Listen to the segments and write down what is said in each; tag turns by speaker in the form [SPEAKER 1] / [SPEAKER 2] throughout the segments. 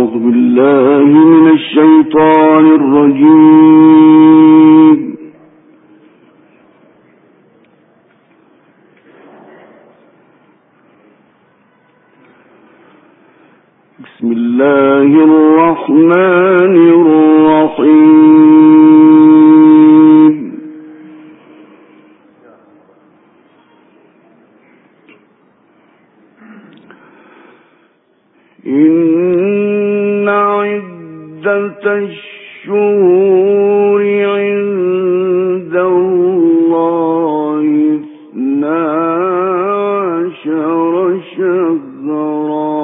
[SPEAKER 1] أعوذ بالله من الشيطان الرجيم. بسم الله الرحمن الرحيم. إن عدة الشهور عند الله 12 شهرا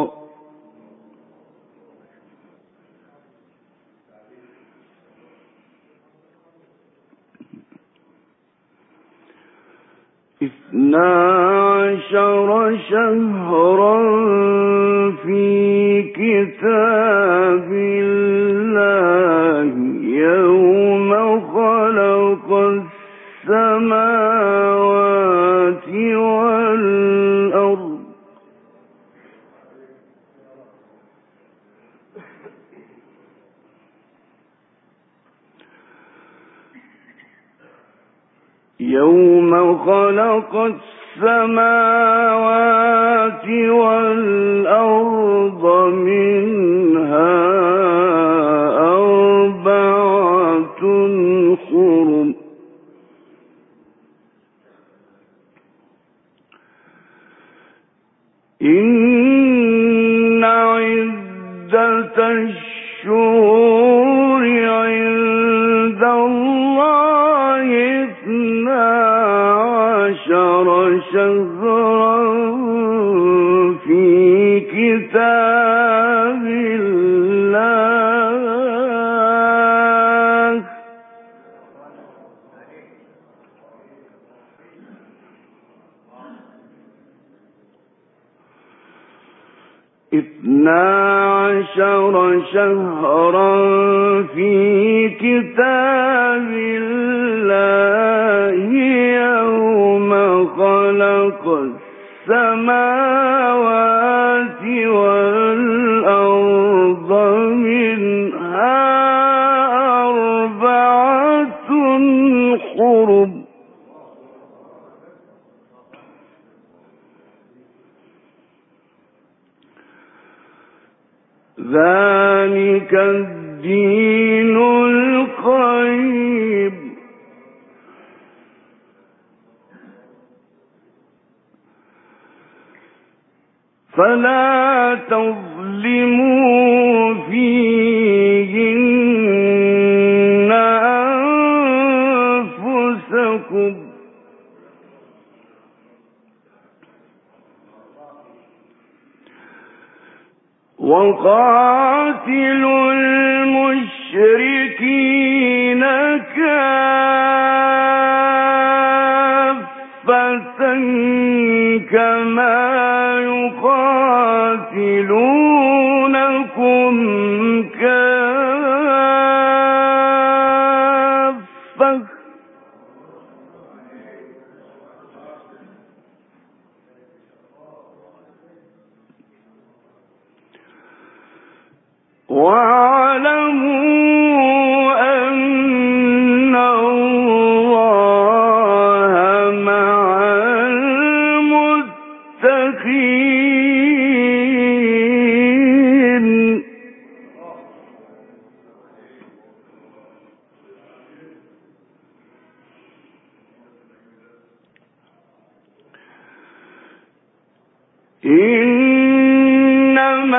[SPEAKER 1] في كتاب الله يوم خلق السماوات والأرض منها 4 حرم إن عدة الشهور عند الله 12 شهرا في كتاب الله يوم خلق السماوات والأرض منها 4 حرم ذلك الدين القيم فلا تظلموا فيهن أنفسكم وقاتلوا المشركين كافة كما يقاتلونكم كافة واعلموا أن الله مع المتقين إنما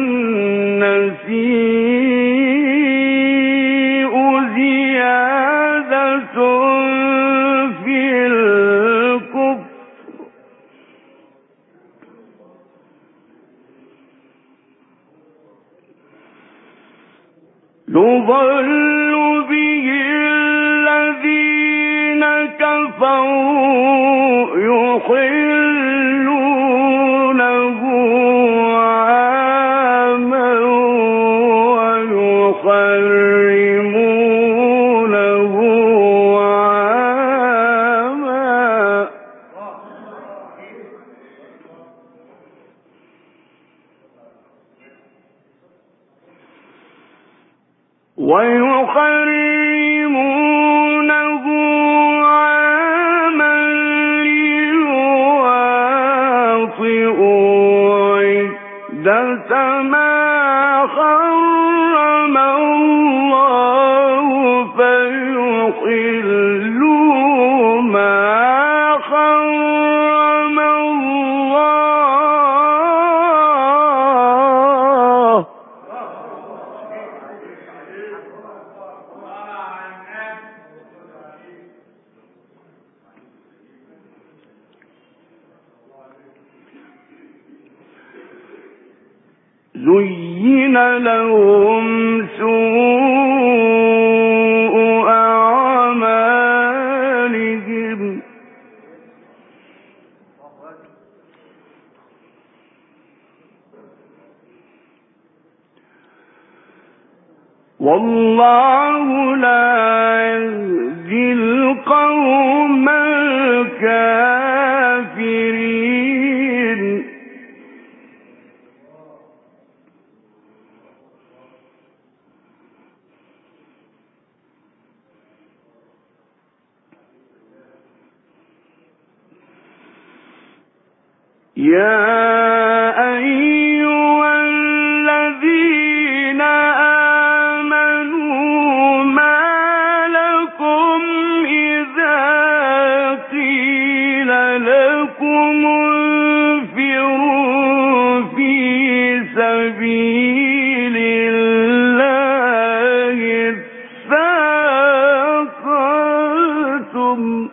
[SPEAKER 1] النسيء زيادة في الكفر يضل به الذين كفروا يحلونه عاما ويحرمونه عاما ويحرمونه عاما ليواطئوا عدة ما حرم الله فيحلوا ما حرم الله. زين لهم سوء أعمالهم والله لا يهدي القوم الكافرين. يا أيها الذين آمنوا ما لكم إذا قيل لكم انفروا في سبيل الله اثاقلتم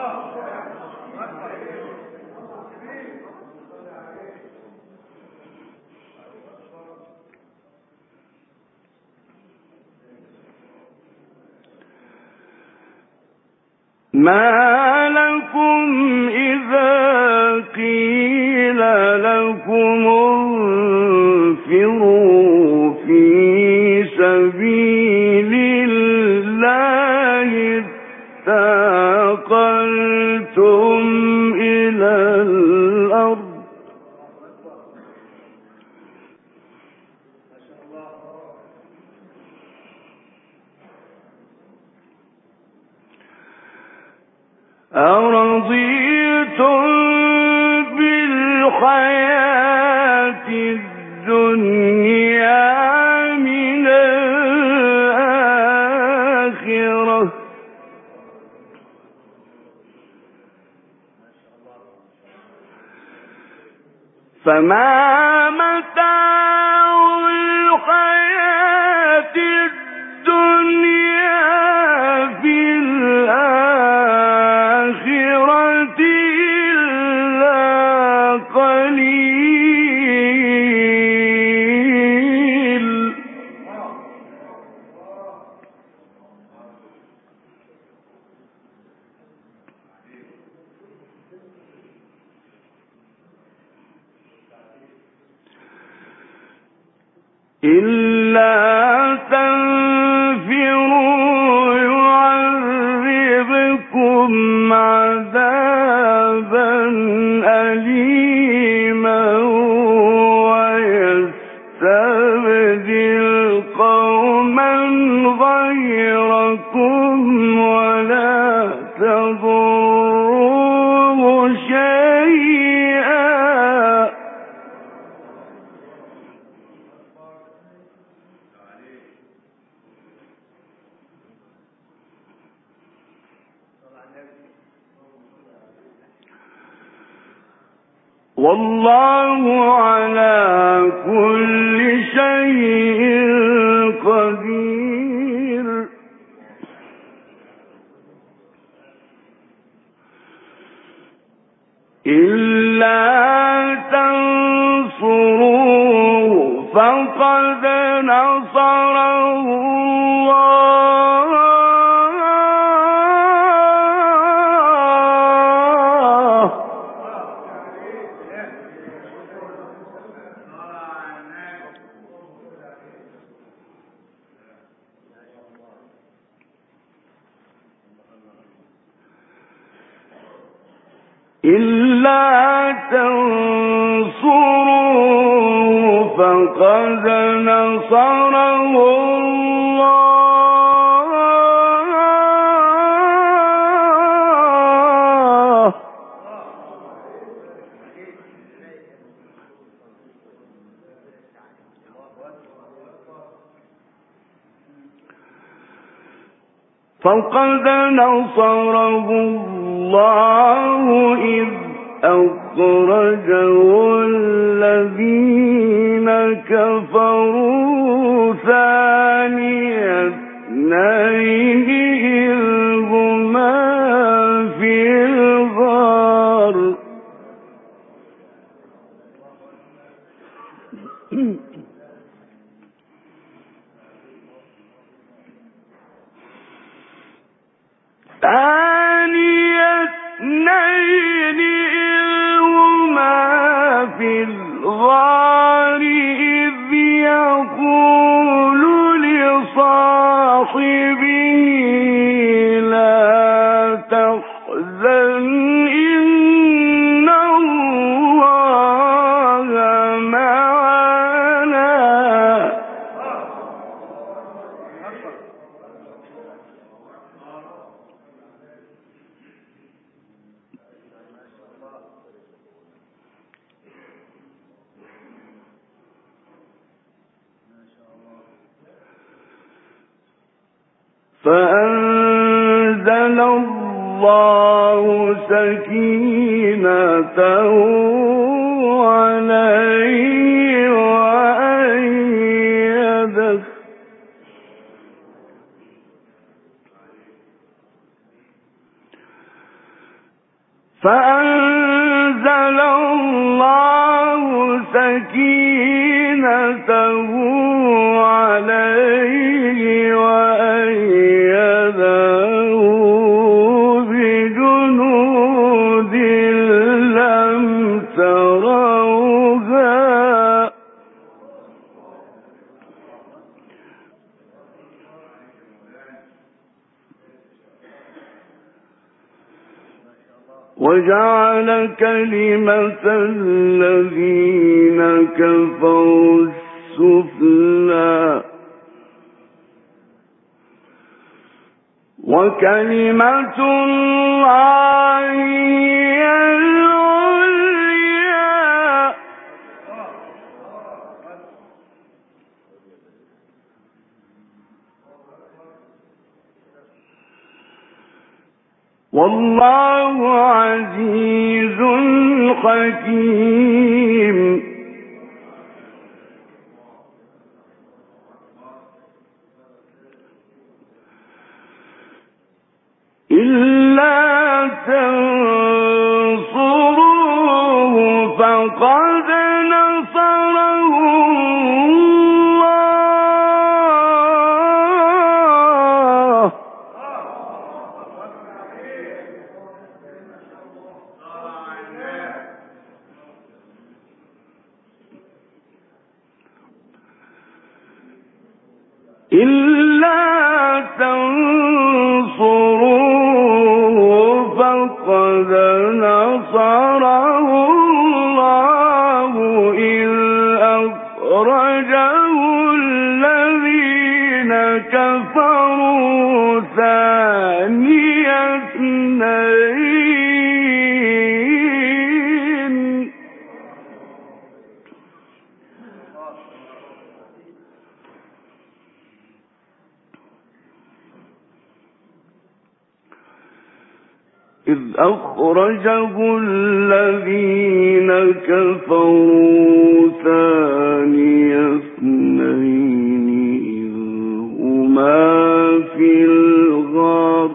[SPEAKER 1] ما لكم إذا قيل لكم انفروا في سبيل الله اثاقلتم إلى الأرض أرضيتم بالحياة الدنيا من الآخرة فما متاع الحياة الدنيا في الآخرة إلا قليل. إلا تنفروا يعذبكم عذابا أليما ويستبدل قوما غيركم ولا تضروه شيئا. والله على كل شيء قدير. إلا تنصروه فقد نصره الله إلا تنصروه فقد نصره الله فقد نصره الله إذ أخرجه الذين كفروا ثاني اثنين إذ هما في الغار ثاني اثنين إذ هما في الغار إذ يقول لصاحبه لا تحزن إن الله معنا فأنزل الله سكينته عليه وأيده بجنود لم تروها وجعل كلمة الذين كفروا السفلى وكلمة الله هي العليا والله عزيز حكيم إلا تنصروه فقد نصره الله إلا تنصروه فقد نصره الله إذ أخرجه الذين كفروا ثاني اثنين إذ أخرجه الذين كفروا ثاني اثنين إذ هما في الغار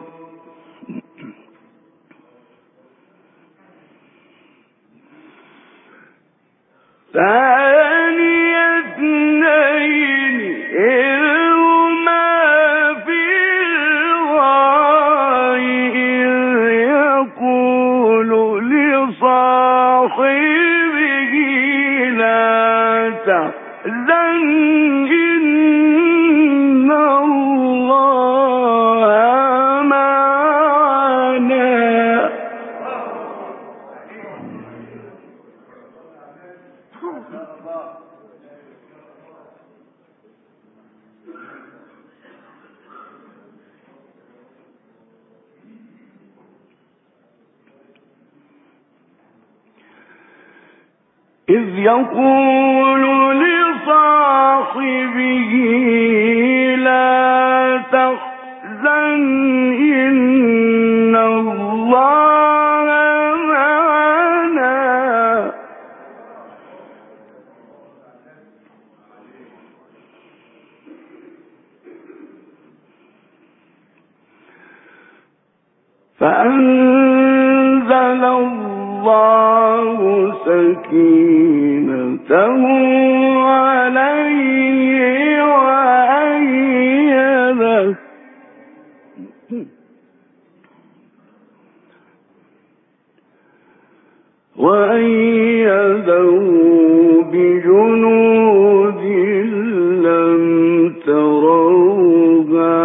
[SPEAKER 1] ثاني اثنين إذ هما في الغار يقول لصاحبه لا تحزن إن الله معنا إذ يقول لصاحبه لا تحزن فأنزل الله سكينته عليه وأيده بجنود لم تروها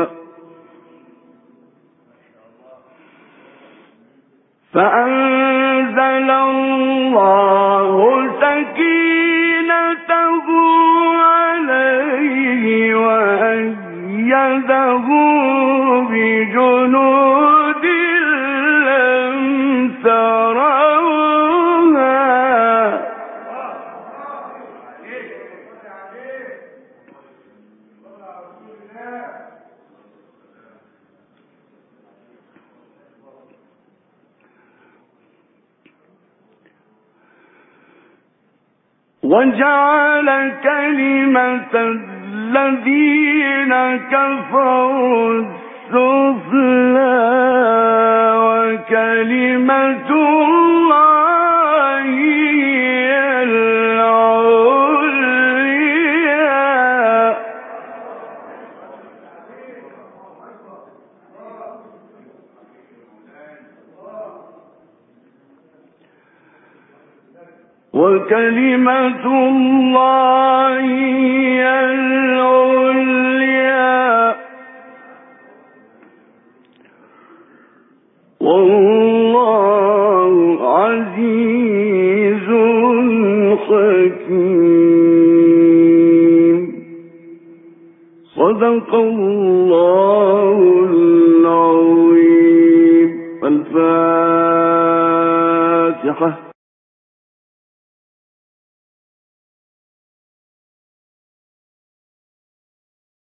[SPEAKER 1] فأنزل الله سكينته عليه وأيده بجنود لم تروها وجعل كلمة الذين كفروا السفلى وكلمة الله هي العليا وكلمة الله هي العليا والله عزيز حكيم. صدق الله